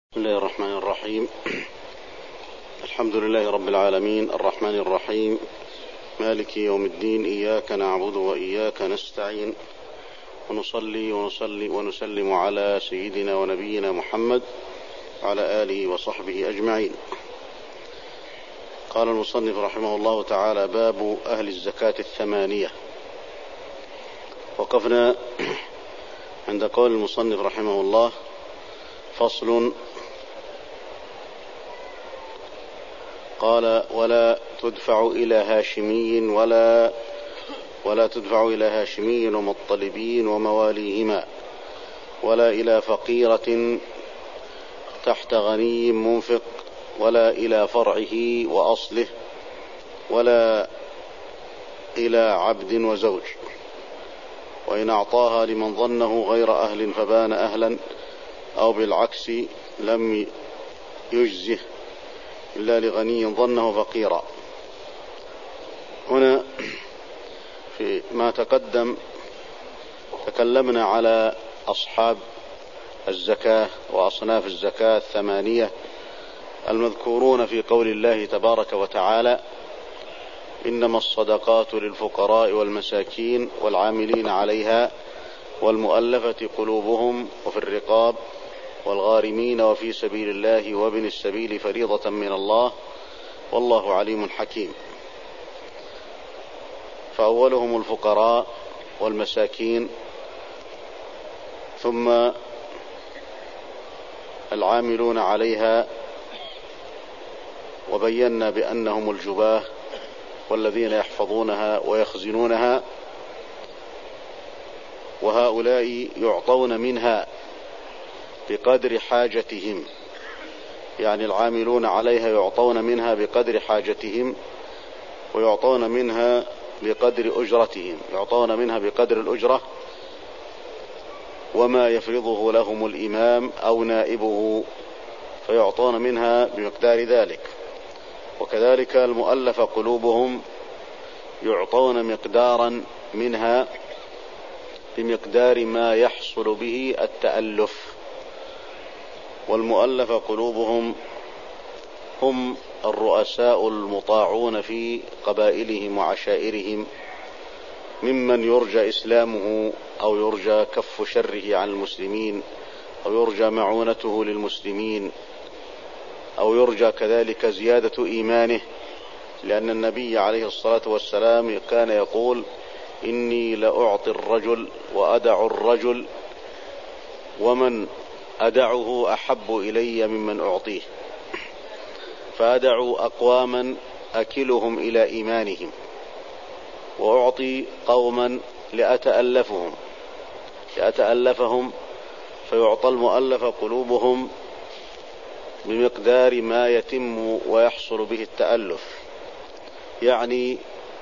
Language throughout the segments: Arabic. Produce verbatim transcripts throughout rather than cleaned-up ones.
بسم الله الرحمن الرحيم. الحمد لله رب العالمين الرحمن الرحيم مالك يوم الدين، إياك نعبد وإياك نستعين، ونصلي ونصلي ونسلم على سيدنا ونبينا محمد وعلى آله وصحبه أجمعين. قال المصنف رحمه الله تعالى: باب أهل الزكاة الثمانية. وقفنا عند قول المصنف رحمه الله: فصل. قال: ولا تدفع إلى هاشمي ولا ولا تدفع إلى هاشمي ومطلبين ومواليهما، ولا إلى فقيرة تحت غني منفق، ولا إلى فرعه وأصله، ولا إلى عبد وزوج، وإن أعطاها لمن ظنه غير أهل فبان أهلا، أو بالعكس لم يجزه إلا لغني ظنه فقيرا. هنا في ما تقدم تكلمنا على أصحاب الزكاة وأصناف الزكاة الثمانية المذكورون في قول الله تبارك وتعالى: إنما الصدقات للفقراء والمساكين والعاملين عليها والمؤلفة قلوبهم وفي الرقاب والغارمين وفي سبيل الله وابن السبيل فريضة من الله والله عليم حكيم. فأولهم الفقراء والمساكين، ثم العاملون عليها، وبينا بأنهم الجباه والذين يحفظونها ويخزنونها، وهؤلاء يعطون منها بقدر حاجتهم، يعني العاملون عليها يعطون منها بقدر حاجتهم، ويعطون منها بقدر أجرتهم، يعطون منها بقدر الأجرة وما يفرضه لهم الإمام أو نائبه، فيعطون منها بمقدار ذلك. وكذلك المؤلف قلوبهم يعطون مقدارا منها بمقدار ما يحصل به التألف. والمؤلف قلوبهم هم الرؤساء المطاعون في قبائلهم وعشائرهم، ممن يرجى إسلامه أو يرجى كف شره عن المسلمين، أو يرجى معونته للمسلمين، أو يرجى كذلك زيادة إيمانه، لأن النبي عليه الصلاة والسلام كان يقول: إني لأعطي الرجل وأدع الرجل، ومن أدعه أحب إلي ممن أعطيه، فأدعوا أقواما أكلهم إلى إيمانهم، وأعطي قوما لأتألفهم لأتألفهم فيعطى المؤلف قلوبهم بمقدار ما يتم ويحصل به التألف، يعني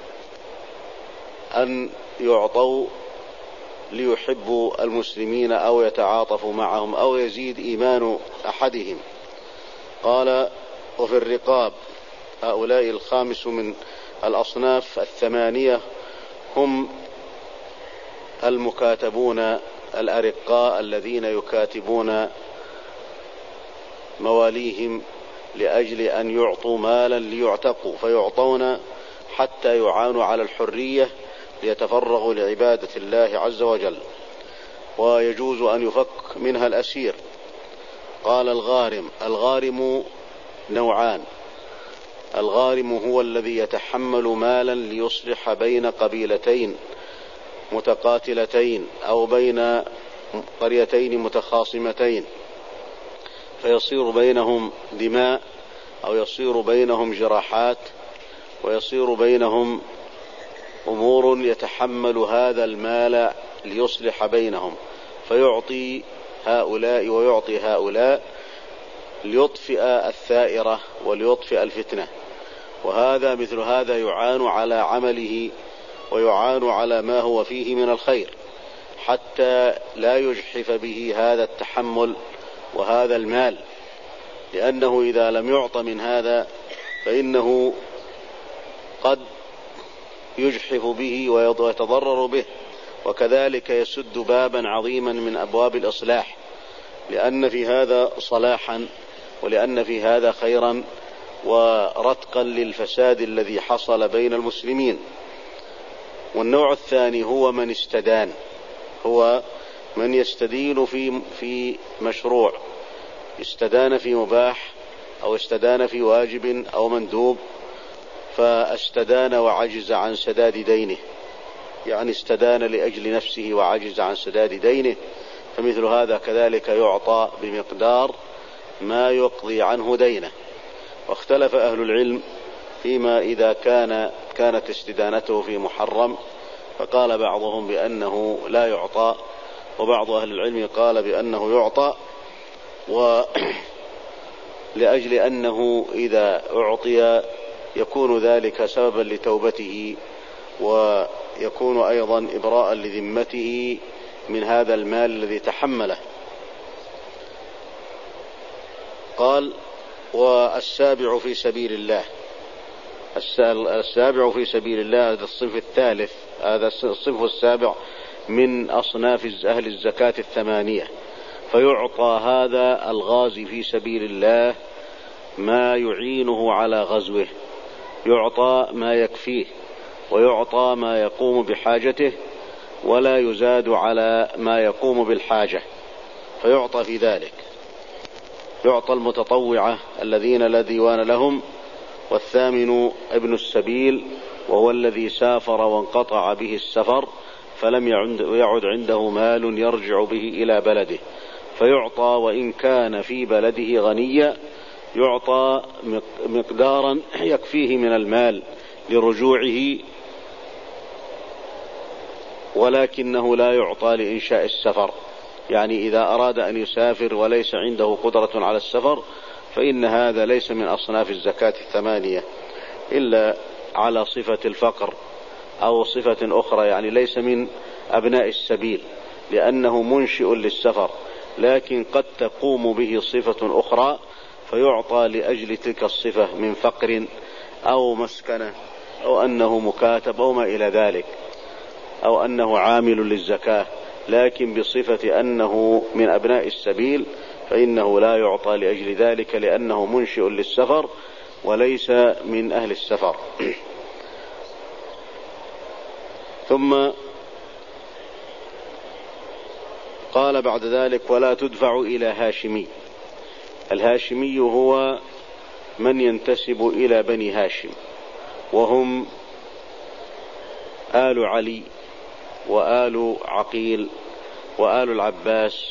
أن يعطوا ليحبوا المسلمين أو يتعاطفوا معهم أو يزيد إيمان أحدهم. قال: وفي الرقاب. هؤلاء الخامس من الأصناف الثمانية هم المكاتبون الأرقاء الذين يكاتبون مواليهم لأجل أن يعطوا مالا ليعتقوا، فيعطون حتى يعانوا على الحرية ليتفرغوا لعبادة الله عز وجل، ويجوز أن يفك منها الأسير. قال: الغارم. الغارم نوعان: الغارم هو الذي يتحمل مالا ليصلح بين قبيلتين متقاتلتين أو بين قريتين متخاصمتين، فيصير بينهم دماء، أو يصير بينهم جراحات، ويصير بينهم أمور يتحمل هذا المال ليصلح بينهم، فيعطي هؤلاء ويعطي هؤلاء ليطفئ الثائرة وليطفئ الفتنة. وهذا مثل هذا يعان على عمله ويعان على ما هو فيه من الخير، حتى لا يجحف به هذا التحمل وهذا المال، لأنه إذا لم يعط من هذا فإنه قد يجحف به ويتضرر به، وكذلك يسد بابا عظيما من أبواب الإصلاح، لأن في هذا صلاحا ولأن في هذا خيرا ورتقا للفساد الذي حصل بين المسلمين. والنوع الثاني هو من استدان، هو من يستدين في في مشروع، استدان في مباح أو استدان في واجب أو مندوب، فاستدان وعجز عن سداد دينه، يعني استدان لأجل نفسه وعجز عن سداد دينه، فمثل هذا كذلك يعطى بمقدار ما يقضي عنه دينه. واختلف أهل العلم فيما إذا كان كانت استدانته في محرم، فقال بعضهم بأنه لا يعطى، وبعض أهل العلم قال بأنه يعطى، ولأجل أنه إذا أعطي يكون ذلك سببا لتوبته ويكون أيضا إبراء لذمته من هذا المال الذي تحمله. قال: والسابع في سبيل الله. السابع في سبيل الله هذا الصنف الثالث، هذا الصنف السابع من أصناف أهل الزكاة الثمانية، فيعطى هذا الغازي في سبيل الله ما يعينه على غزوه، يعطى ما يكفيه ويعطى ما يقوم بحاجته ولا يزاد على ما يقوم بالحاجة، فيعطى في ذلك. يعطى المتطوعة الذين لا ديوان لهم. والثامن ابن السبيل، وهو الذي سافر وانقطع به السفر فلم يعد عنده مال يرجع به إلى بلده، فيعطى وإن كان في بلده غنيا، يعطى مقدارا يكفيه من المال لرجوعه، ولكنه لا يعطى لإنشاء السفر. يعني إذا أراد أن يسافر وليس عنده قدرة على السفر فإن هذا ليس من أصناف الزكاة الثمانية إلا على صفة الفقر أو صفة أخرى، يعني ليس من أبناء السبيل لأنه منشئ للسفر، لكن قد تقوم به صفة أخرى فيعطى لأجل تلك الصفة من فقر أو مسكنة أو أنه مكاتب أو ما إلى ذلك، أو أنه عامل للزكاة، لكن بصفة أنه من أبناء السبيل فإنه لا يعطى لأجل ذلك لأنه منشئ للسفر وليس من أهل السفر. ثم قال بعد ذلك: ولا تدفع إلى هاشمي. الهاشمي هو من ينتسب إلى بني هاشم، وهم آل علي وآل عقيل وآل العباس،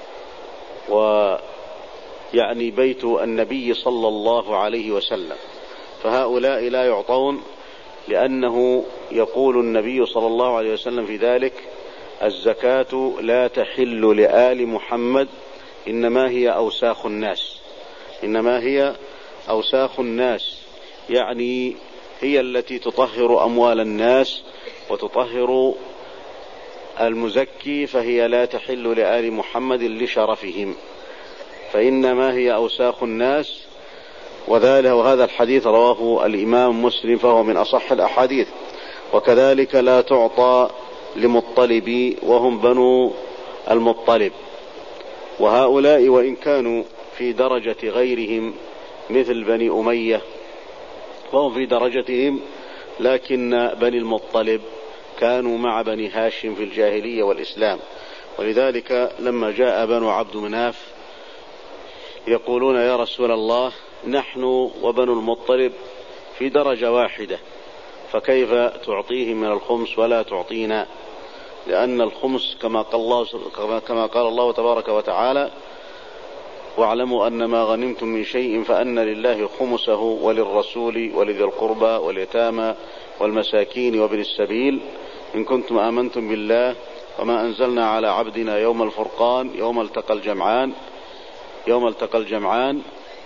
ويعني بيت النبي صلى الله عليه وسلم، فهؤلاء لا يعطون، لأنه يقول النبي صلى الله عليه وسلم في ذلك: الزكاة لا تحل لآل محمد، إنما هي أوساخ الناس، إنما هي أوساخ الناس، يعني هي التي تطهر أموال الناس وتطهر المزكي، فهي لا تحل لآل محمد لشرفهم، فإنما هي أوساخ الناس. وذلك وهذا الحديث رواه الإمام مسلم فهو من أصح الأحاديث. وكذلك لا تعطى لمطلبي، وهم بنو المطلب، وهؤلاء وإن كانوا في درجة غيرهم مثل بني أمية وهم في درجتهم، لكن بني المطلب كانوا مع بني هاشم في الجاهلية والإسلام، ولذلك لما جاء بنو عبد مناف يقولون: يا رسول الله، نحن وبنو المطلب في درجة واحدة، فكيف تعطيهم من الخمس ولا تعطينا؟ لأن الخمس كما قال الله, كما قال الله تبارك وتعالى: واعلموا أن ما غنمتم من شيء فأن لله خمسه وللرسول ولذي القربى واليتامى والمساكين وابن السبيل إن كنتم آمنتم بالله وما أنزلنا على عبدنا يوم الفرقان يوم التقى الجمعان يوم التقى الجمعان.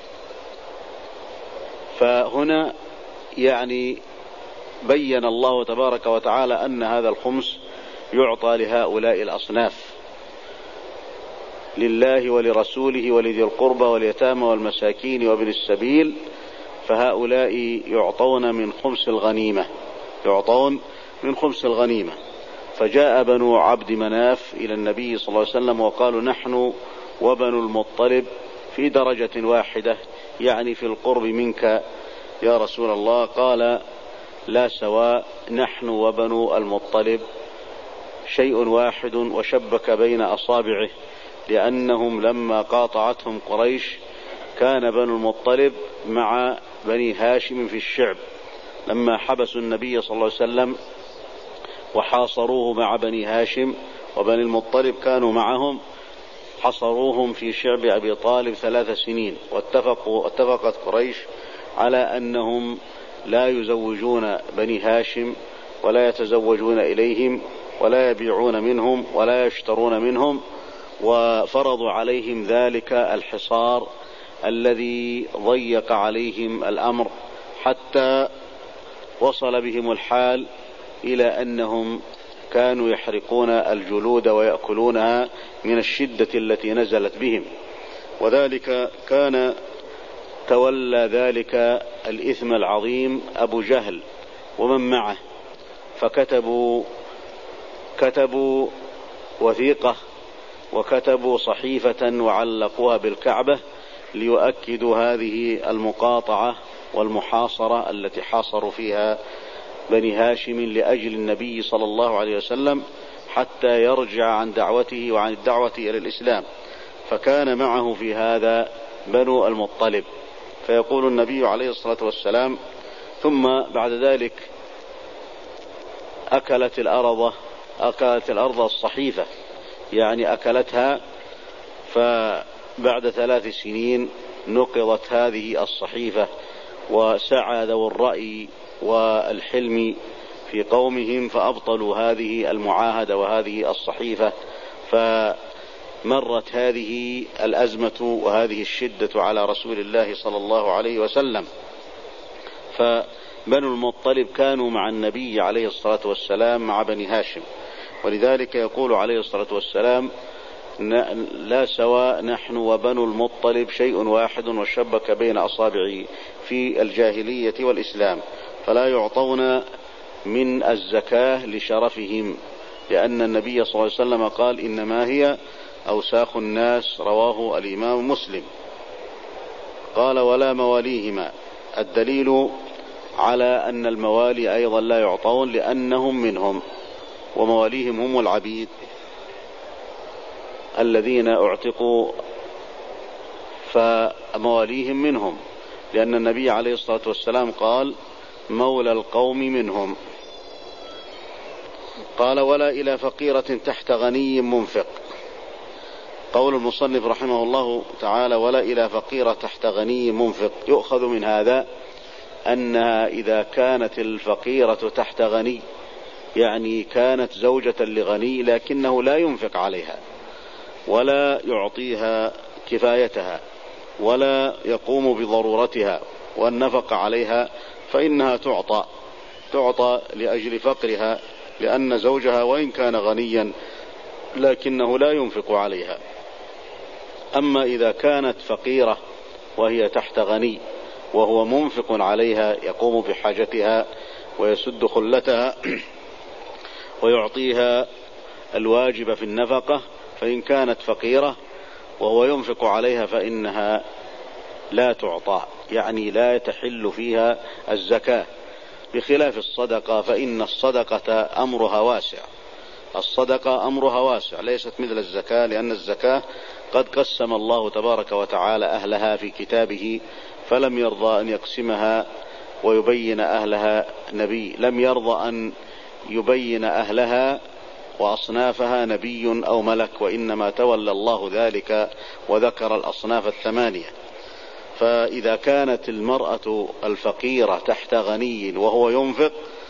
فهنا يعني بين الله تبارك وتعالى أن هذا الخمس يعطى لهؤلاء الأصناف، لله ولرسوله ولذي القربى واليتامى والمساكين وابن السبيل، فهؤلاء يعطون من خمس الغنيمة، يعطون من خمس الغنيمة. فجاء بنو عبد مناف إلى النبي صلى الله عليه وسلم وقالوا: نحن وبنو المطلب في درجة واحدة، يعني في القرب منك يا رسول الله؟ قال لا سواء، نحن وبنو المطلب شيء واحد، وشبك بين أصابعه، لأنهم لما قاطعتهم قريش كان بنو المطلب مع بني هاشم في الشعب، لما حبسوا النبي صلى الله عليه وسلم وحاصروه مع بني هاشم، وبني المطلب كانوا معهم، حصروهم في شعب أبي طالب ثلاث سنين، واتفقوا اتفقت قريش على أنهم لا يزوجون بني هاشم ولا يتزوجون إليهم ولا يبيعون منهم ولا يشترون منهم، وفرضوا عليهم ذلك الحصار الذي ضيق عليهم الأمر، حتى وصل بهم الحال إلى أنهم كانوا يحرقون الجلود ويأكلونها من الشدة التي نزلت بهم. وذلك كان تولى ذلك الإثم العظيم أبو جهل ومن معه، فكتبوا كتبوا وثيقة وكتبوا صحيفة وعلقوها بالكعبة ليؤكدوا هذه المقاطعة والمحاصرة التي حاصروا فيها بني هاشم لأجل النبي صلى الله عليه وسلم، حتى يرجع عن دعوته وعن الدعوة إلى الإسلام. فكان معه في هذا بنو المطلب. فيقول النبي عليه الصلاة والسلام: ثم بعد ذلك أكلت الأرض أكلت الأرض الصحيفة، يعني أكلتها، فبعد ثلاث سنين نقضت هذه الصحيفة، وسعى ذو الرأي والحلم في قومهم فأبطلوا هذه المعاهدة وهذه الصحيفة، فمرت هذه الأزمة وهذه الشدة على رسول الله صلى الله عليه وسلم. فبنو المطلب كانوا مع النبي عليه الصلاة والسلام مع بني هاشم، ولذلك يقول عليه الصلاة والسلام: لا سواء، نحن وبنو المطلب شيء واحد، وشبك بين أصابعه في الجاهلية والإسلام، فلا يعطون من الزكاة لشرفهم، لأن النبي صلى الله عليه وسلم قال: إنما هي أوساخ الناس، رواه الإمام مسلم. قال: ولا مواليهما، الدليل على أن الموالي أيضا لا يعطون لأنهم منهم، ومواليهم هم العبيد الذين اعتقوا، فمواليهم منهم، لأن النبي عليه الصلاة والسلام قال: مولى القوم منهم. قال: ولا إلى فقيرة تحت غني منفق. قول المصنف رحمه الله تعالى: ولا إلى فقيرة تحت غني منفق، يؤخذ من هذا أنها إذا كانت الفقيرة تحت غني، يعني كانت زوجة لغني لكنه لا ينفق عليها ولا يعطيها كفايتها ولا يقوم بضرورتها والنفق عليها، فإنها تعطى تعطى لأجل فقرها، لأن زوجها وإن كان غنيا لكنه لا ينفق عليها. أما إذا كانت فقيرة وهي تحت غني وهو منفق عليها، يقوم بحاجتها ويسد خلتها ويعطيها الواجب في النفقة، فإن كانت فقيرة وهو ينفق عليها فإنها لا تعطى، يعني لا تحل فيها الزكاة، بخلاف الصدقة، فإن الصدقة أمرها واسع. الصدقة أمرها واسع، ليست مثل الزكاة، لأن الزكاة قد قسم الله تبارك وتعالى أهلها في كتابه، فلم يرضى أن يقسمها ويبين أهلها نبي، لم يرضى أن يبين أهلها وأصنافها نبي أو ملك، وإنما تولى الله ذلك وذكر الأصناف الثمانية. فإذا كانت المرأة الفقيرة تحت غني وهو ينفق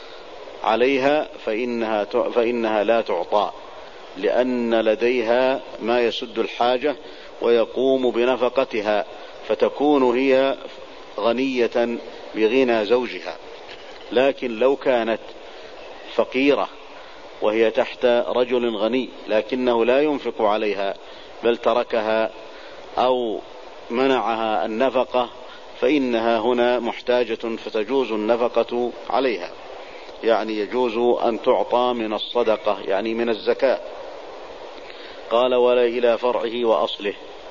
عليها فإنها, فإنها لا تعطى، لأن لديها ما يسد الحاجة ويقوم بنفقتها، فتكون هي غنية بغنى زوجها. لكن لو كانت فقيرة وهي تحت رجل غني لكنه لا ينفق عليها بل تركها أو منعها النفقة، فإنها هنا محتاجة فتجوز النفقة عليها، يعني يجوز أن تعطى من الصدقة، يعني من الزكاة. قال: ولا إلى فرعه وأصله،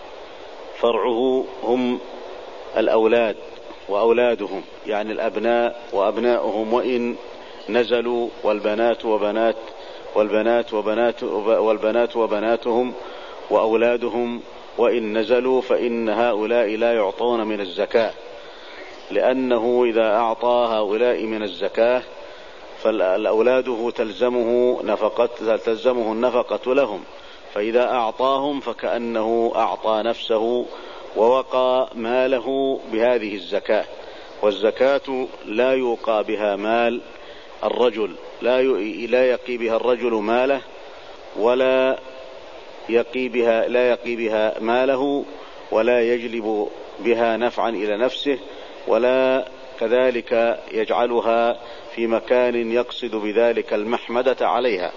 فرعه هم الأولاد وأولادهم، يعني الأبناء وأبناؤهم وإن نزلوا، والبنات وبنات والبنات وبنات والبنات وبناتهم وأولادهم وإن نزلوا، فإن هؤلاء لا يعطون من الزكاة، لأنه إذا أعطى هؤلاء من الزكاة فالأولاده تلزمه نفقة تلزمه النفقة لهم، فإذا أعطاهم فكأنه أعطى نفسه ووقى ماله بهذه الزكاة. والزكاة لا يوقى بها مال الرجل، لا لا يقي بها الرجل ماله، ولا يقي بها لا يقي بها ماله، ولا يجلب بها نفعا إلى نفسه، ولا كذلك يجعلها في مكان يقصد بذلك المحمدة عليها.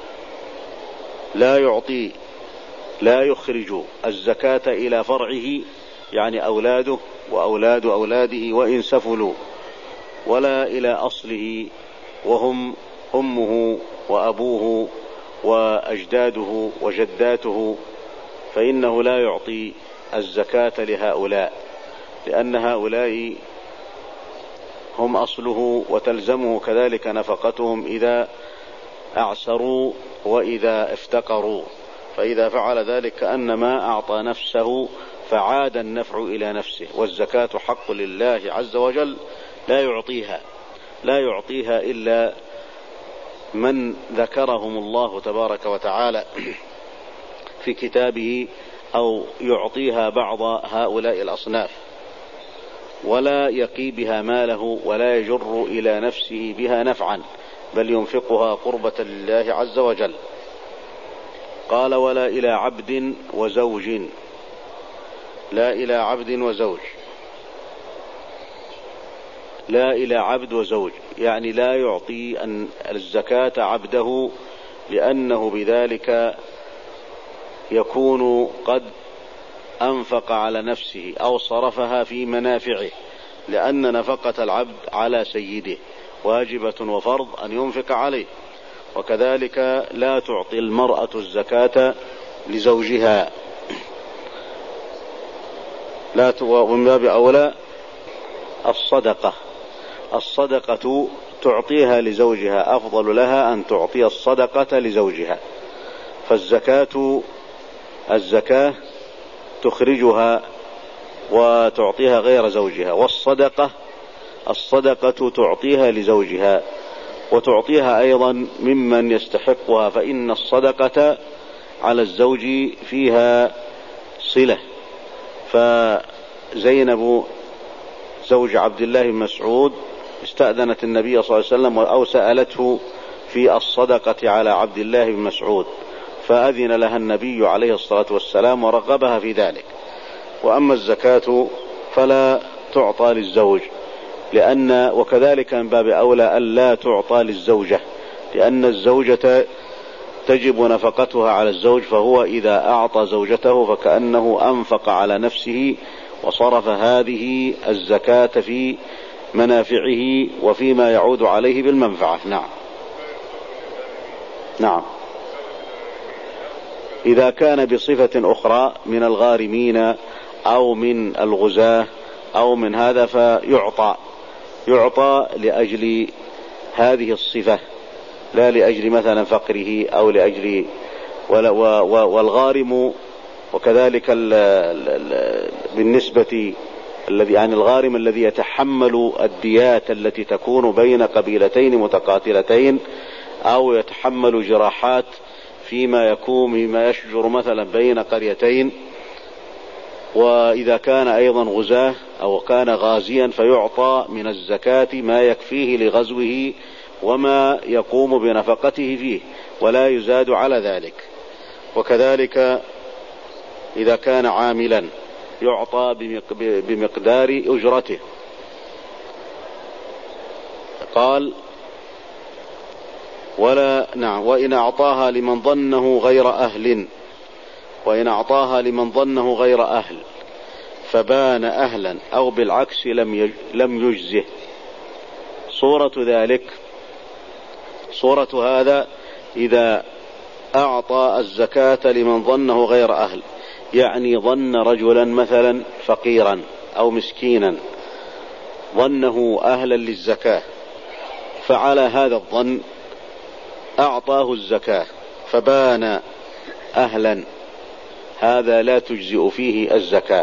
لا يعطي لا يخرج الزكاة إلى فرعه، يعني أولاده وأولاد أولاده وإن سفلوا، ولا إلى أصله وهم أمه وأبوه وأجداده وجداته، فإنه لا يعطي الزكاة لهؤلاء، لأن هؤلاء هم أصله، وتلزمه كذلك نفقتهم إذا أعسروا وإذا افتقروا، فإذا فعل ذلك كأنما أعطى نفسه فعاد النفع إلى نفسه. والزكاة حق لله عز وجل، لا يعطيها لا يعطيها إلا من ذكرهم الله تبارك وتعالى في كتابه، أو يعطيها بعض هؤلاء الأصناف، ولا يقي بها ماله، ولا يجر إلى نفسه بها نفعا، بل ينفقها قربة لله عز وجل. قال: ولا إلى عبد وزوج. لا إلى عبد وزوج لا إلى عبد وزوج يعني لا يعطي أن الزكاة عبده، لأنه بذلك يكون قد أنفق على نفسه أو صرفها في منافعه، لأن نفقة العبد على سيده واجبة وفرض أن ينفق عليه. وكذلك لا تعطي المرأة الزكاة لزوجها، لا ومن باب أولى الصدقة الصدقة تعطيها لزوجها، أفضل لها أن تعطي الصدقة لزوجها. فالزكاة الزكاة تخرجها وتعطيها غير زوجها، والصدقة الصدقة تعطيها لزوجها وتعطيها أيضا ممن يستحقها، فإن الصدقة على الزوج فيها صلة. فزينب زوج عبد الله بن مسعود استأذنت النبي صلى الله عليه وسلم أو سألته في الصدقة على عبد الله بن مسعود، فأذن لها النبي عليه الصلاة والسلام ورغبها في ذلك. وأما الزكاة فلا تعطى للزوج، لأن وكذلك من باب أولى ألا تعطى للزوجة، لأن الزوجة تجب نفقتها على الزوج، فهو إذا أعطى زوجته فكأنه أنفق على نفسه وصرف هذه الزكاة في منافعه وفيما يعود عليه بالمنفعة. نعم نعم إذا كان بصفة أخرى من الغارمين أو من الغزاة أو من هذا فيعطى يعطى لأجل هذه الصفة، لا لأجل مثلا فقره أو لأجل والغارم. وكذلك ال ال بالنسبة الذي يعني الغارم الذي يتحمل الديات التي تكون بين قبيلتين متقاتلتين، أو يتحمل جراحات فيما يكون مما يشجر مثلا بين قريتين. وإذا كان أيضا غزاة أو كان غازيا فيعطى من الزكاة ما يكفيه لغزوه وما يقوم بنفقته فيه، ولا يزاد على ذلك. وكذلك إذا كان عاملا يعطى بمقدار أجرته. قال: ولا نعم وإن أعطاها لمن ظنه غير أهل وإن أعطاها لمن ظنه غير أهل فبان أهلا أو بالعكس لم لم يجزه. صورة ذلك صورة هذا إذا أعطى الزكاة لمن ظنه غير أهل، يعني ظن رجلا مثلا فقيرا أو مسكينا ظنه أهلا للزكاة، فعلى هذا الظن أعطاه الزكاة فبان أهلا، هذا لا تجزئ فيه الزكاة،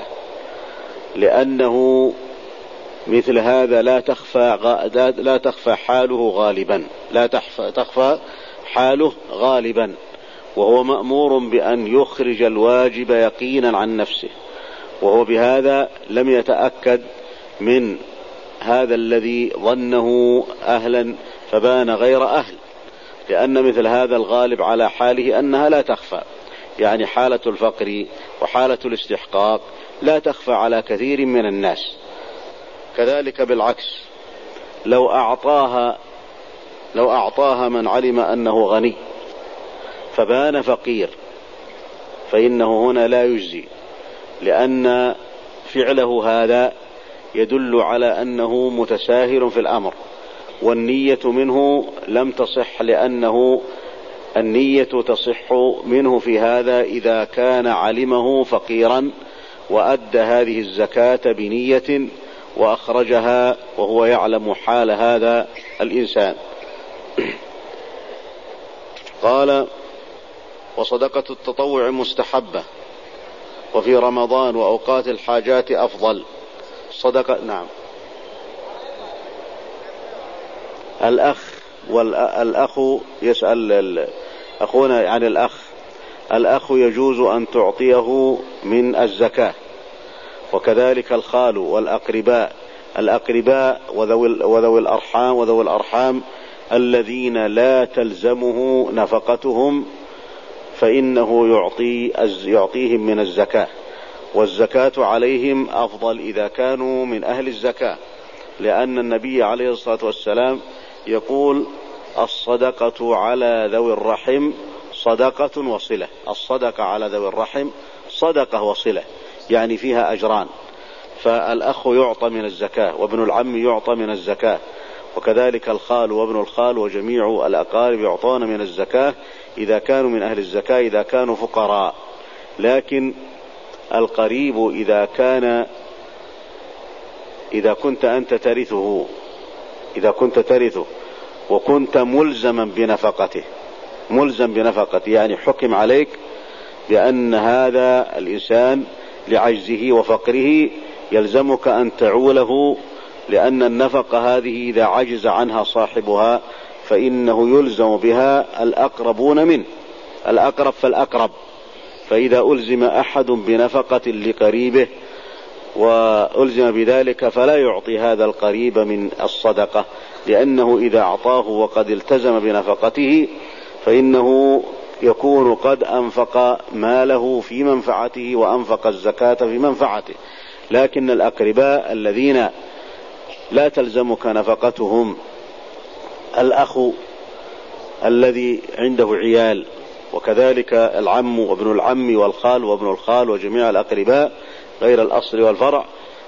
لأنه مثل هذا لا تخفى لا تخفى حاله غالبا لا تخفى حاله غالبا وهو مأمور بأن يخرج الواجب يقينا عن نفسه، وهو بهذا لم يتأكد من هذا الذي ظنه أهلا فبان غير أهل، لأن مثل هذا الغالب على حاله أنها لا تخفى، يعني حالة الفقر وحالة الاستحقاق لا تخفى على كثير من الناس. كذلك بالعكس، لو أعطاها لو أعطاها من علم أنه غني فبان فقير فإنه هنا لا يجزي، لأن فعله هذا يدل على أنه متساهل في الأمر، والنية منه لم تصح، لأنه النية تصح منه في هذا إذا كان علمه فقيرا وأدى هذه الزكاة بنية وأخرجها وهو يعلم حال هذا الإنسان. قال: وصدقة التطوع مستحبة، وفي رمضان وأوقات الحاجات أفضل. صدقة نعم. الأخ والأخ يسأل أخونا يعني الأخ الأخ يجوز أن تعطيه من الزكاة، وكذلك الخال والأقرباء الأقرباء وذوي الأرحام وذوي الأرحام الذين لا تلزمه نفقتهم فإنه يعطي يعطيهم من الزكاة، والزكاة عليهم أفضل إذا كانوا من أهل الزكاة، لأن النبي عليه الصلاة والسلام يقول: الصدقة على ذوي الرحم صدقة وصلة. الصدقة على ذوي الرحم صدقة وصلة، يعني فيها أجران، فالأخ يعطى من الزكاة، وابن العم يعطى من الزكاة، وكذلك الخال وابن الخال وجميع الأقارب يعطون من الزكاة إذا كانوا من أهل الزكاة، إذا كانوا فقراء. لكن القريب إذا كان إذا كنت أنت ترثه إذا كنت ترثه وكنت ملزما بنفقته ملزم بنفقته يعني حكم عليك بأن هذا الإنسان لعجزه وفقره يلزمك أن تعوله، لأن النفقة هذه إذا عجز عنها صاحبها فإنه يلزم بها الأقربون منه، الأقرب فالأقرب. فإذا ألزم أحد بنفقة لقريبه وألزم بذلك فلا يعطي هذا القريب من الصدقة، لأنه إذا أعطاه وقد التزم بنفقته فإنه يكون قد أنفق ماله في منفعته وأنفق الزكاة في منفعته. لكن الأقرباء الذين لا تلزمك نفقتهم، الأخ الذي عنده عيال، وكذلك العم وابن العم والخال وابن الخال وجميع الأقرباء غير الأصل والفرع،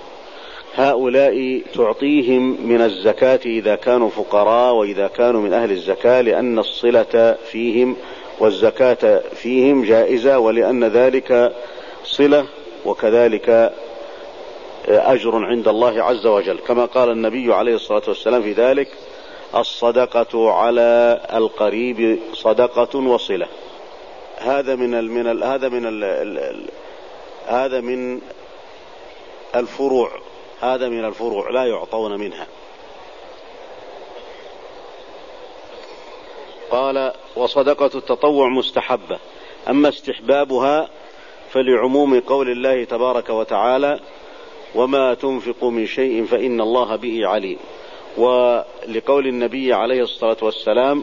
هؤلاء تعطيهم من الزكاة إذا كانوا فقراء وإذا كانوا من أهل الزكاة، لأن الصلة فيهم والزكاة فيهم جائزة، ولأن ذلك صلة وكذلك أجر عند الله عز وجل، كما قال النبي عليه الصلاة والسلام في ذلك: الصدقة على القريب صدقة وصلة. هذا من ال من ال هذا من ال ال هذا من الفروع هذا من الفروع لا يعطون منها. قال: وصدقة التطوع مستحبة، أما استحبابها فلعموم قول الله تبارك وتعالى: وما تنفقوا من شيء فإن الله به عليم، ولقول النبي عليه الصلاة والسلام: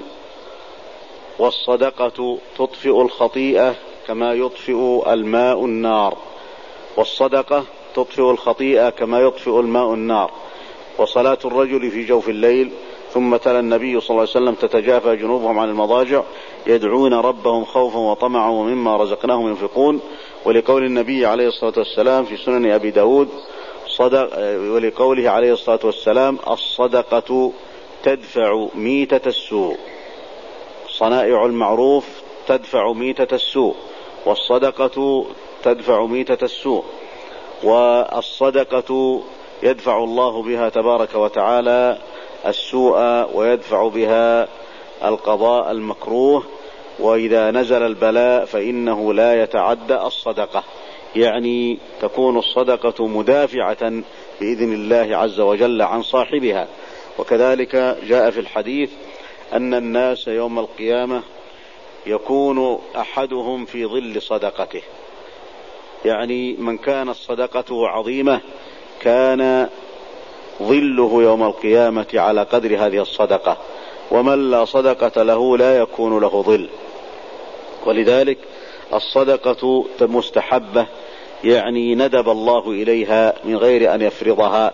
والصدقة تطفئ الخطيئة كما يطفئ الماء النار. والصدقة تطفئ الخطيئة كما يطفئ الماء النار. وصلاة الرجل في جوف الليل. ثم تلا النبي صلى الله عليه وسلم: تتجافى جنوبهم عن المضاجع يدعون ربهم خوفا وطمعا ومما رزقناهم ينفقون. ولقول النبي عليه الصلاة والسلام في سنن أبي داود صدق ولقوله عليه الصلاة والسلام: الصدقة تدفع ميتة السوء. صنائع المعروف تدفع ميتة السوء، والصدقة تدفع ميتة السوء. والصدقة يدفع الله بها تبارك وتعالى السوء ويدفع بها القضاء المكروه. وإذا نزل البلاء فإنه لا يتعدى الصدقة، يعني تكون الصدقة مدافعة بإذن الله عز وجل عن صاحبها. وكذلك جاء في الحديث أن الناس يوم القيامة يكون أحدهم في ظل صدقته، يعني من كانت صدقته عظيمة كان ظله يوم القيامة على قدر هذه الصدقة، ومن لا صدقة له لا يكون له ظل. ولذلك الصدقة مستحبة، يعني ندب الله إليها من غير أن يفرضها.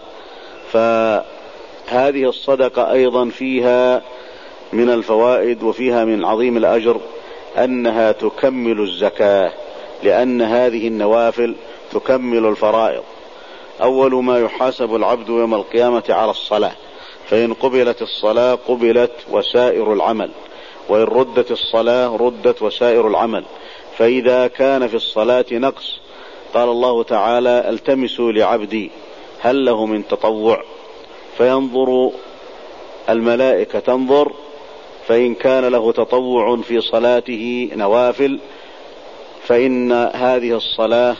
فهذه الصدقة أيضا فيها من الفوائد وفيها من عظيم الأجر أنها تكمل الزكاة، لأن هذه النوافل تكمل الفرائض. أول ما يحاسب العبد يوم القيامة على الصلاة، فإن قبلت الصلاة قبلت وسائر العمل، وإن ردت الصلاة ردت وسائر العمل. فإذا كان في الصلاة نقص قال الله تعالى: التمسوا لعبدي هل له من تطوع، فينظر الملائكة تنظر، فإن كان له تطوع في صلاته نوافل فإن هذه الصلاة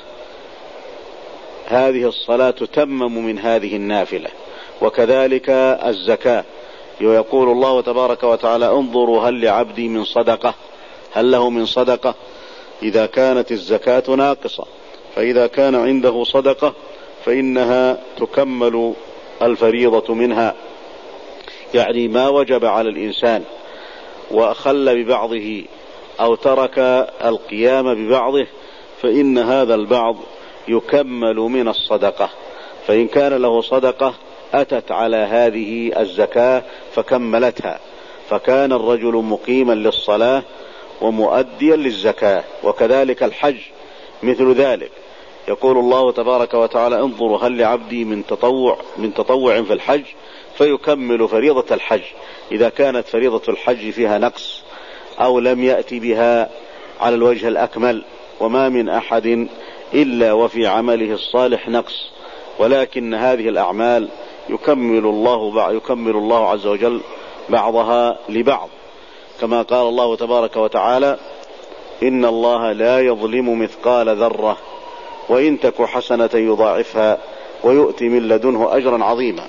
هذه الصلاة تتمم من هذه النافلة. وكذلك الزكاة، ويقول الله تبارك وتعالى: انظروا هل لعبدي من صدقة، هل له من صدقة، إذا كانت الزكاة ناقصة. فإذا كان عنده صدقة فإنها تكمل الفريضة منها، يعني ما وجب على الإنسان وأخل ببعضه أو ترك القيام ببعضه فإن هذا البعض يكمل من الصدقة. فإن كان له صدقة أتت على هذه الزكاة فكملتها، فكان الرجل مقيما للصلاة ومؤديا للزكاة. وكذلك الحج مثل ذلك، يقول الله تبارك وتعالى: انظروا هل لعبدي من تطوع من تطوع في الحج، فيكمل فريضة الحج إذا كانت فريضة الحج فيها نقص أو لم يأتي بها على الوجه الأكمل. وما من أحد إلا وفي عمله الصالح نقص، ولكن هذه الأعمال يكمل الله يكمل الله عز وجل بعضها لبعض، كما قال الله تبارك وتعالى: إن الله لا يظلم مثقال ذرة وإن تك حسنة يضاعفها ويؤتي من لدنه أجرا عظيما.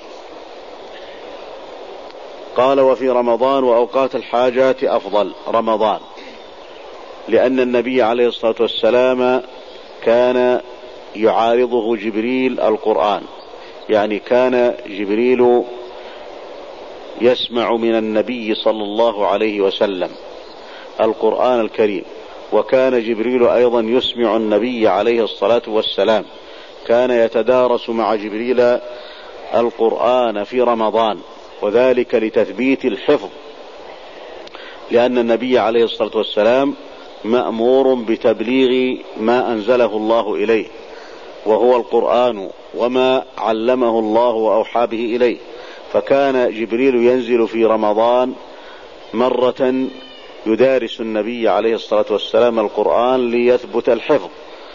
قال: وفي رمضان وأوقات الحاجات أفضل رمضان، لأن النبي عليه الصلاة والسلام كان يعارضه جبريل القرآن، يعني كان جبريل يسمع من النبي صلى الله عليه وسلم القرآن الكريم، وكان جبريل أيضا يسمع النبي عليه الصلاة والسلام. كان يتدارس مع جبريل القرآن في رمضان، وذلك لتثبيت الحفظ، لأن النبي عليه الصلاة والسلام مأمور بتبليغ ما أنزله الله إليه، وهو القرآن وما علمه الله وأوحى به إليه. فكان جبريل ينزل في رمضان مرة يدارس النبي عليه الصلاة والسلام القرآن ليثبت الحفظ،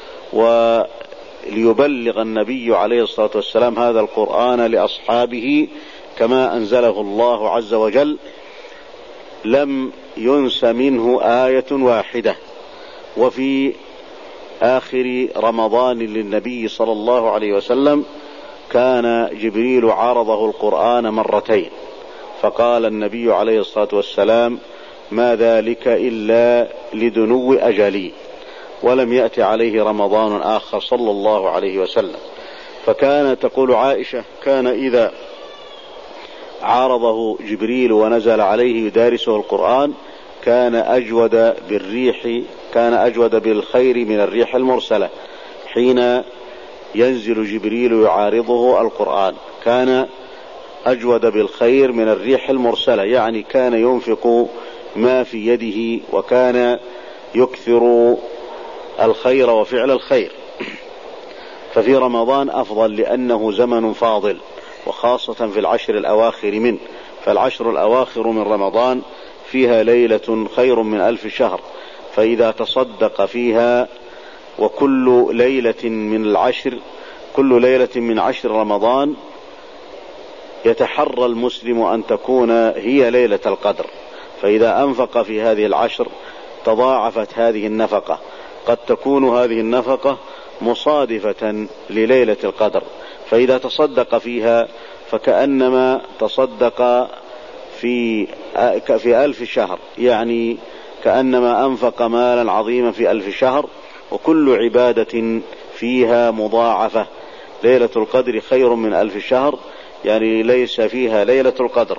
وليبلغ النبي عليه الصلاة والسلام هذا القرآن لأصحابه كما أنزله الله عز وجل. لم ينس منه آية واحدة. وفي آخر رمضان للنبي صلى الله عليه وسلم كان جبريل عارضه القرآن مرتين، فقال النبي عليه الصلاة والسلام: ما ذلك إلا لدنو أجلي. ولم يأتي عليه رمضان آخر صلى الله عليه وسلم. فكان تقول عائشة: كان إذا عارضه جبريل ونزل عليه يدارسه القرآن كان أجود بالريح كان أجود بالخير من الريح المرسلة. حين ينزل جبريل يعارضه القرآن كان أجود بالخير من الريح المرسلة، يعني كان ينفق ما في يده وكان يكثر الخير وفعل الخير. ففي رمضان أفضل لأنه زمن فاضل، وخاصة في العشر الأواخر منه. فالعشر الأواخر من رمضان فيها ليلة خير من ألف شهر، فإذا تصدق فيها وكل ليلة من العشر كل ليلة من عشر رمضان يتحرى المسلم أن تكون هي ليلة القدر، فإذا أنفق في هذه العشر تضاعفت هذه النفقة. قد تكون هذه النفقة مصادفة لليلة القدر، فإذا تصدق فيها فكأنما تصدق في في ألف شهر، يعني كأنما أنفق مالا عظيما في ألف شهر، وكل عبادة فيها مضاعفة. ليلة القدر خير من ألف شهر، يعني ليس فيها ليلة القدر.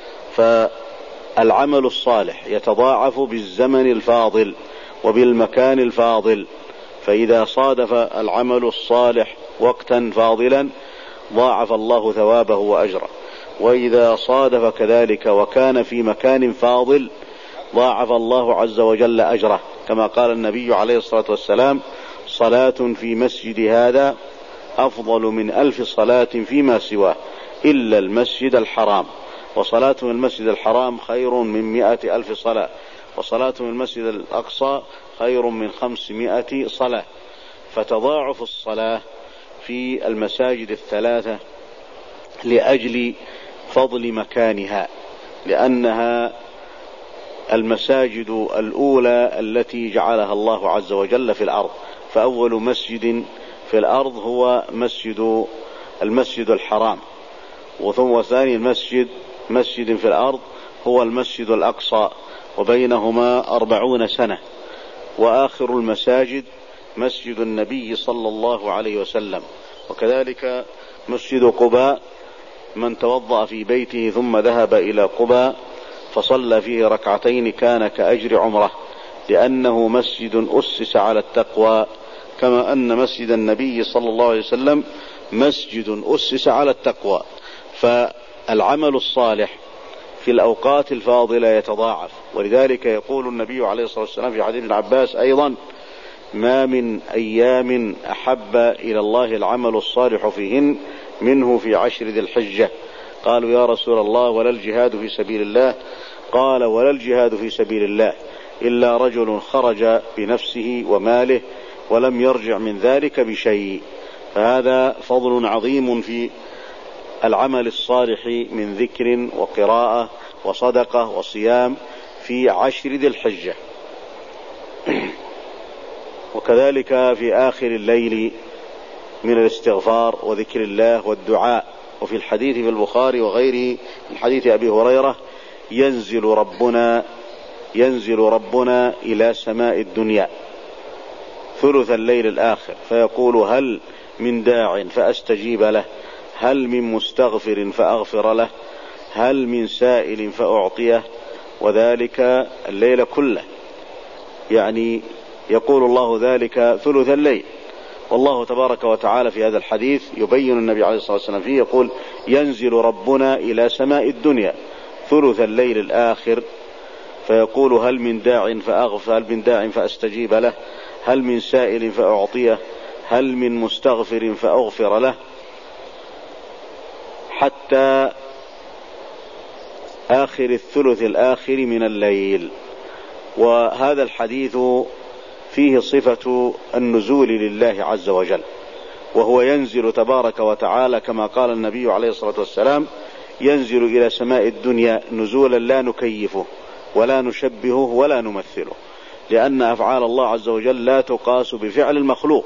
فالعمل الصالح يتضاعف بالزمن الفاضل وبالمكان الفاضل، فإذا صادف العمل الصالح وقتا فاضلا ضاعف الله ثوابه وأجره، وإذا صادف كذلك وكان في مكان فاضل ضاعف الله عز وجل أجره، كما قال النبي عليه الصلاة والسلام: صلاة في مسجد هذا أفضل من ألف صلاة فيما سواه إلا المسجد الحرام، وصلاة من المسجد الحرام خير من مئة ألف صلاة، وصلاة من المسجد الأقصى خير من خمسمائة صلاة. فتضاعف الصلاة في المساجد الثلاثة لأجل فضل مكانها، لأنها المساجد الأولى التي جعلها الله عز وجل في الأرض. فأول مسجد في الأرض هو مسجد المسجد الحرام، وثم ثاني المسجد مسجد في الأرض هو المسجد الأقصى، وبينهما أربعون سنة. وآخر المساجد مسجد النبي صلى الله عليه وسلم. وكذلك مسجد قباء، من توضأ في بيته ثم ذهب إلى قباء فصلى فيه ركعتين كان كأجر عمره، لأنه مسجد أسس على التقوى، كما أن مسجد النبي صلى الله عليه وسلم مسجد أسس على التقوى. فالعمل الصالح في الأوقات الفاضلة يتضاعف، ولذلك يقول النبي عليه الصلاة والسلام في حديث ابن عباس أيضا: ما من أيام أحب إلى الله العمل الصالح فيهن منه في عشر ذي الحجة. قالوا: يا رسول الله ولا الجهاد في سبيل الله؟ قال: ولا الجهاد في سبيل الله إلا رجل خرج بنفسه وماله ولم يرجع من ذلك بشيء. فهذا فضل عظيم في العمل الصالح من ذكر وقراءة وصدقة وصيام في عشر ذي الحجة. وكذلك في آخر الليل من الاستغفار وذكر الله والدعاء. وفي الحديث في البخاري وغيره من حديث أبي هريرة: ينزل ربنا ينزل ربنا إلى سماء الدنيا ثلث الليل الآخر فيقول: هل من داع فأستجيب له؟ هل من مستغفر فأغفر له؟ هل من سائل فأعطيه؟ وذلك الليل كله، يعني يقول الله ذلك ثلث الليل. والله تبارك وتعالى في هذا الحديث يبين النبي عليه الصلاة والسلام فيه، يقول: ينزل ربنا إلى سماء الدنيا ثلث الليل الآخر فيقول: هل من داع فأغفر هل من داع فأستجيب له؟ هل من سائل فأعطيه؟ هل من مستغفر فأغفر له؟ حتى آخر الثلث الآخر من الليل. وهذا الحديث فيه صفة النزول لله عز وجل، وهو ينزل تبارك وتعالى كما قال النبي عليه الصلاة والسلام: ينزل إلى سماء الدنيا نزولا لا نكيفه ولا نشبهه ولا نمثله، لأن أفعال الله عز وجل لا تقاس بفعل المخلوق.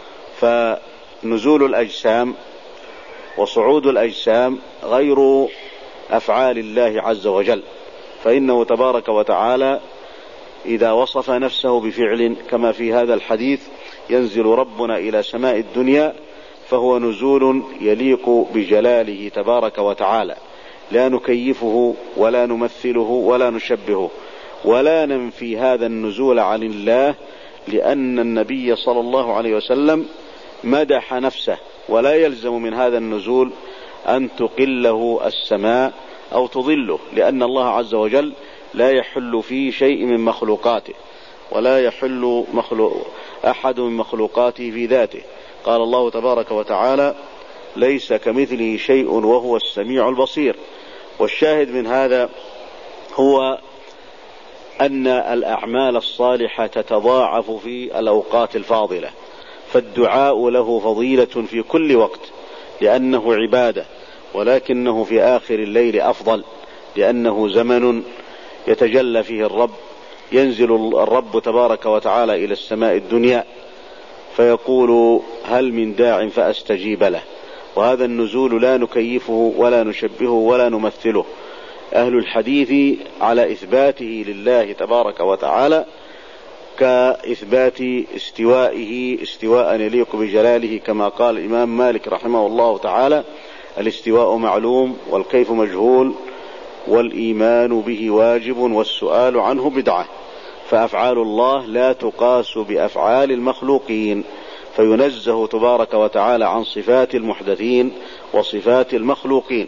فنزول الأجسام وصعود الأجسام غير أفعال الله عز وجل، فإنه تبارك وتعالى إذا وصف نفسه بفعل كما في هذا الحديث: ينزل ربنا إلى سماء الدنيا، فهو نزول يليق بجلاله تبارك وتعالى، لا نكيفه ولا نمثله ولا نشبهه ولا ننفي هذا النزول عن الله، لأن النبي صلى الله عليه وسلم مدح نفسه، ولا يلزم من هذا النزول أن تقله السماء أو تضله، لأن الله عز وجل لا يحل في شيء من مخلوقاته، ولا يحل مخلوق أحد من مخلوقاته في ذاته. قال الله تبارك وتعالى: ليس كمثله شيء وهو السميع البصير. والشاهد من هذا هو أن الأعمال الصالحة تتضاعف في الأوقات الفاضلة، فالدعاء له فضيلة في كل وقت لأنه عبادة، ولكنه في آخر الليل أفضل لأنه زمن يتجلى فيه الرب، ينزل الرب تبارك وتعالى إلى السماء الدنيا فيقول هل من داع فأستجيب له، وهذا النزول لا نكيفه ولا نشبهه ولا نمثله. أهل الحديث على إثباته لله تبارك وتعالى كإثبات استوائه استواء يليق بجلاله، كما قال الإمام مالك رحمه الله تعالى: الاستواء معلوم والكيف مجهول والإيمان به واجب والسؤال عنه بدعة. فأفعال الله لا تقاس بأفعال المخلوقين، فينزه تبارك وتعالى عن صفات المحدثين وصفات المخلوقين.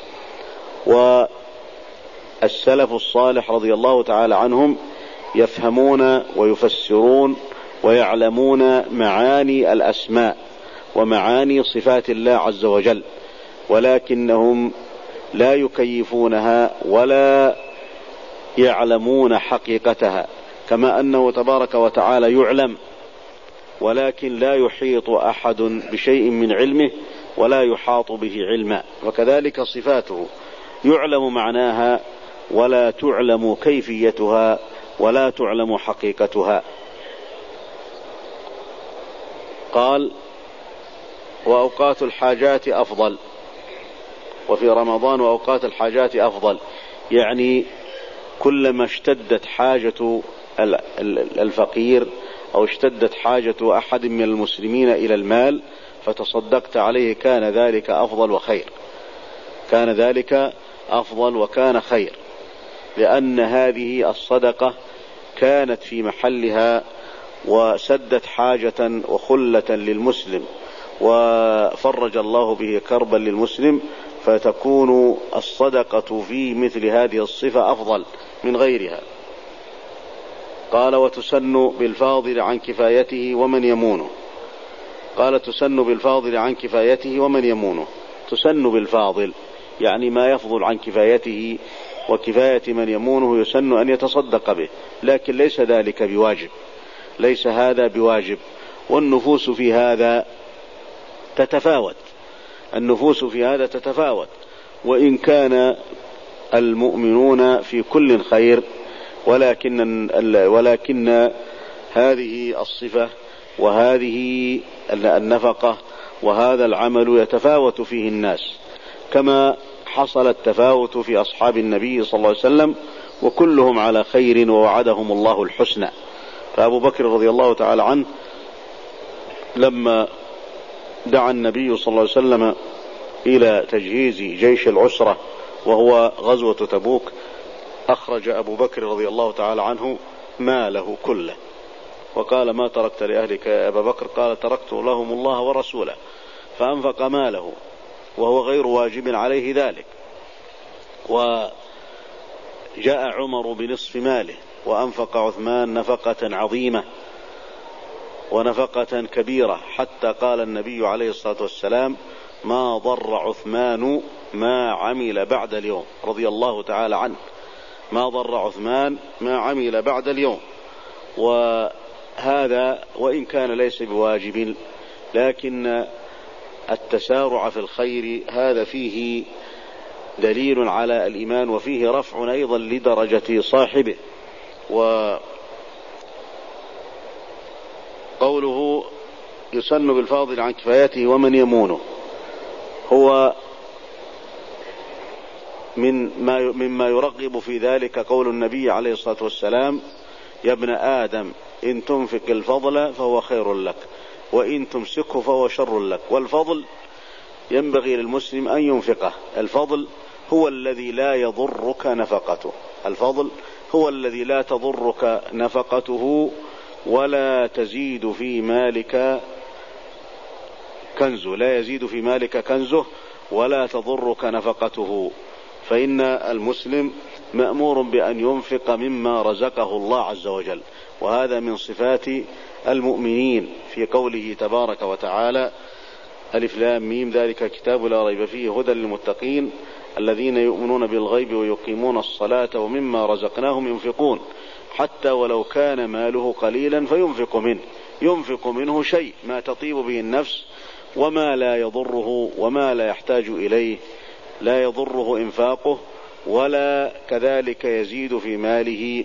والسلف الصالح رضي الله تعالى عنهم يفهمون ويفسرون ويعلمون معاني الأسماء ومعاني صفات الله عز وجل، ولكنهم لا يكيفونها ولا يعلمون حقيقتها، كما أنه تبارك وتعالى يعلم ولكن لا يحيط أحد بشيء من علمه ولا يحاط به علما، وكذلك صفاته يعلم معناها ولا تعلم كيفيتها ولا تعلم حقيقتها. قال: وأوقات الحاجات أفضل، وفي رمضان وأوقات الحاجات أفضل، يعني كلما اشتدت حاجة الفقير أو اشتدت حاجة أحد من المسلمين إلى المال فتصدقت عليه كان ذلك أفضل وخير، كان ذلك أفضل وكان خير، لأن هذه الصدقة كانت في محلها وسدت حاجة وخلة للمسلم وفرج الله به كربا للمسلم، فتكون الصدقة في مثل هذه الصفة أفضل من غيرها. قال: وتسن بالفاضل عن كفايته ومن يمونه. قال: تسن بالفاضل عن كفايته ومن يمونه. تسن بالفاضل يعني ما يفضل عن كفايته وكفاية من يمونه يسن أن يتصدق به، لكن ليس ذلك بواجب، ليس هذا بواجب. والنفوس في هذا تتفاوت، النفوس في هذا تتفاوت، وإن كان المؤمنون في كل خير، ولكن ولكن هذه الصفة وهذه النفقة وهذا العمل يتفاوت فيه الناس، كما حصل التفاوت في أصحاب النبي صلى الله عليه وسلم، وكلهم على خير ووعدهم الله الحسنى. فأبو بكر رضي الله تعالى عنه لما دعا النبي صلى الله عليه وسلم إلى تجهيز جيش العسرة وهو غزوة تبوك، أخرج أبو بكر رضي الله تعالى عنه ماله كله وقال: ما تركت لأهلك يا أبا بكر؟ قال: تركت لهم الله ورسوله، فأنفق ماله وهو غير واجب عليه ذلك. وجاء عمر بنصف ماله، وأنفق عثمان نفقة عظيمة ونفقة كبيرة، حتى قال النبي عليه الصلاة والسلام: ما ضر عثمان ما عمل بعد اليوم، رضي الله تعالى عنه، ما ضر عثمان ما عمل بعد اليوم. وهذا وإن كان ليس بواجب، لكن التسارع في الخير هذا فيه دليل على الإيمان، وفيه رفع أيضا لدرجة صاحبه. وقوله يسن بالفاضل عن كفايته ومن يمونه هو من ما مما يرغب في ذلك قول النبي عليه الصلاة والسلام: يا ابن آدم إن تنفق الفضل فهو خير لك وإن تمسكه فهو شر لك. والفضل ينبغي للمسلم أن ينفقه، الفضل هو الذي لا يضرك نفقته، الفضل هو الذي لا تضرك نفقته ولا تزيد في مالك كنزه، لا يزيد في مالك كنزه ولا تضرك نفقته. فإن المسلم مأمور بأن ينفق مما رزقه الله عز وجل، وهذا من صفات المؤمنين في قوله تبارك وتعالى: ألف لام ميم ذلك كتاب لا ريب فيه هدى للمتقين الذين يؤمنون بالغيب ويقيمون الصلاة ومما رزقناهم ينفقون، حتى ولو كان ماله قليلا فينفق منه، ينفق منه شيء ما تطيب به النفس وما لا يضره وما لا يحتاج إليه، لا يضره إنفاقه ولا كذلك يزيد في ماله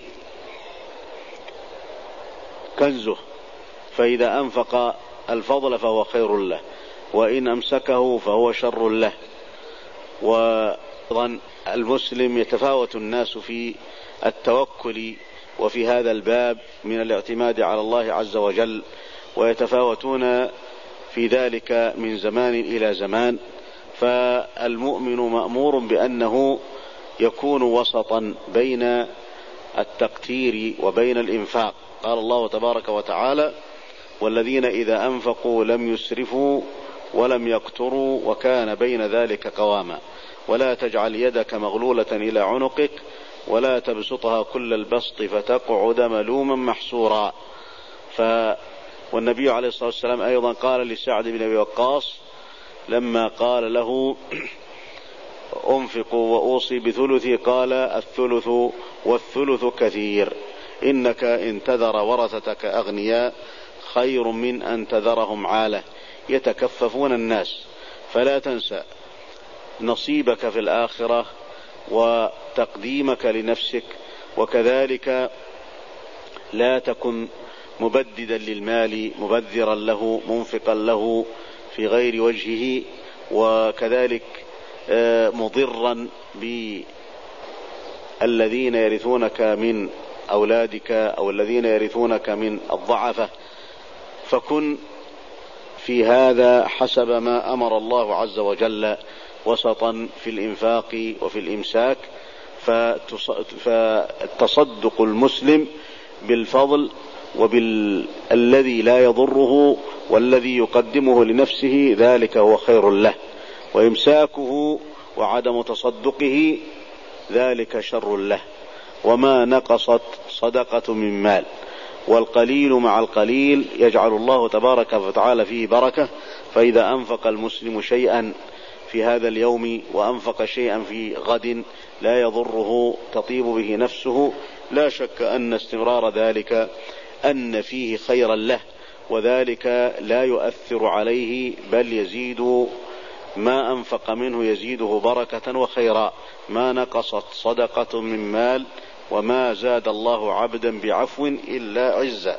كنزه. فإذا أنفق الفضل فهو خير له، وإن أمسكه فهو شر له. وأيضا المسلم يتفاوت الناس في التوكل وفي هذا الباب من الاعتماد على الله عز وجل، ويتفاوتون في ذلك من زمان إلى زمان. فالمؤمن مأمور بأنه يكون وسطا بين التقتير وبين الإنفاق. قال الله تبارك وتعالى: والذين إذا أنفقوا لم يسرفوا ولم يقتروا وكان بين ذلك قواما ولا تجعل يدك مغلولة إلى عنقك ولا تبسطها كل البسط فتقعد ملوما محسورا. ف والنبي عليه الصلاة والسلام أيضا قال لسعد بن أبي وقاص لما قال له: أنفق وأوصي بثلثي، قال: الثلث والثلث كثير، إنك إن تذر ورثتك أغنياء خير من أن تذرهم عالة يتكففون الناس. فلا تنسى نصيبك في الآخرة وتقديمك لنفسك، وكذلك لا تكن مبددا للمال مبذرا له منفقا له في غير وجهه، وكذلك مضرا بالذين يرثونك من أولادك أو الذين يرثونك من الضعفة. فكن في هذا حسب ما أمر الله عز وجل وسطا في الإنفاق وفي الإمساك. فالتصدق المسلم بالفضل وبالذي لا يضره والذي يقدمه لنفسه ذلك هو خير له، وإمساكه وعدم تصدقه ذلك شر له. وما نقصت صدقة من مال، والقليل مع القليل يجعل الله تبارك وتعالى فيه بركة. فإذا أنفق المسلم شيئا في هذا اليوم وأنفق شيئا في غد لا يضره تطيب به نفسه، لا شك أن استمرار ذلك أن فيه خيرا له، وذلك لا يؤثر عليه بل يزيد ما أنفق منه يزيده بركة وخيرا. ما نقصت صدقة من مال وما زاد الله عبدا بعفو إلا عزا.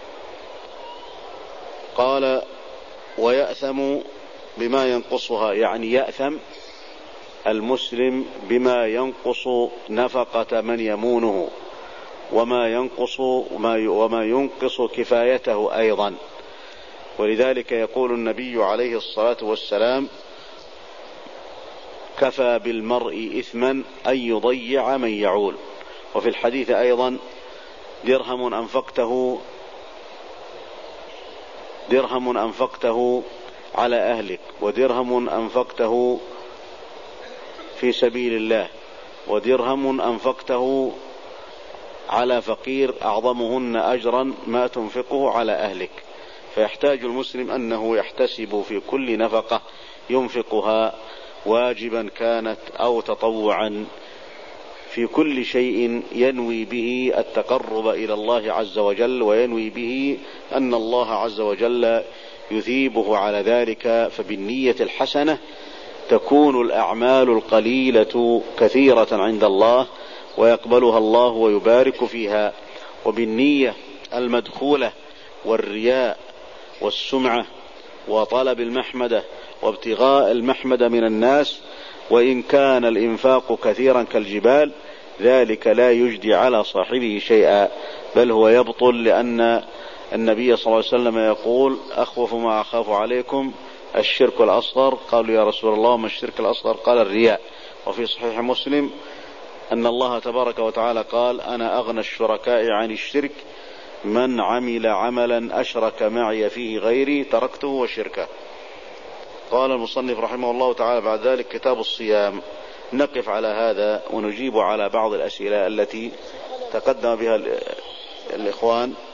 قال: ويأثم بما ينقصها، يعني يأثم المسلم بما ينقص نفقة من يمونه وما ينقص وما ينقص كفايته أيضا. ولذلك يقول النبي عليه الصلاة والسلام: كفى بالمرء إثما أن يضيع من يعول. وفي الحديث أيضا: درهم أنفقته درهم أنفقته على أهلك، ودرهم أنفقته في سبيل الله، ودرهم أنفقته على فقير، أعظمهن أجرا ما تنفقه على أهلك. فيحتاج المسلم أنه يحتسب في كل نفقة ينفقها واجبا كانت أو تطوعا، في كل شيء ينوي به التقرب إلى الله عز وجل، وينوي به أن الله عز وجل يثيبه على ذلك. فبالنية الحسنة تكون الأعمال القليلة كثيرة عند الله ويقبلها الله ويبارك فيها. وبالنية المدخولة والرياء والسمعة وطلب المحمدة وابتغاء المحمدة من الناس، وإن كان الإنفاق كثيرا كالجبال، ذلك لا يجدي على صاحبه شيئا، بل هو يبطل. لأن النبي صلى الله عليه وسلم يقول: أخوف ما أخاف عليكم الشرك الأصغر. قالوا: يا رسول الله ما الشرك الأصغر؟ قال: الرياء. وفي صحيح مسلم أن الله تبارك وتعالى قال: أنا أغنى الشركاء عن الشرك، من عمل عملا أشرك معي فيه غيري تركته وشركه. قال المصنف رحمه الله تعالى بعد ذلك: كتاب الصيام. نقف على هذا ونجيب على بعض الأسئلة التي تقدم بها الإخوان.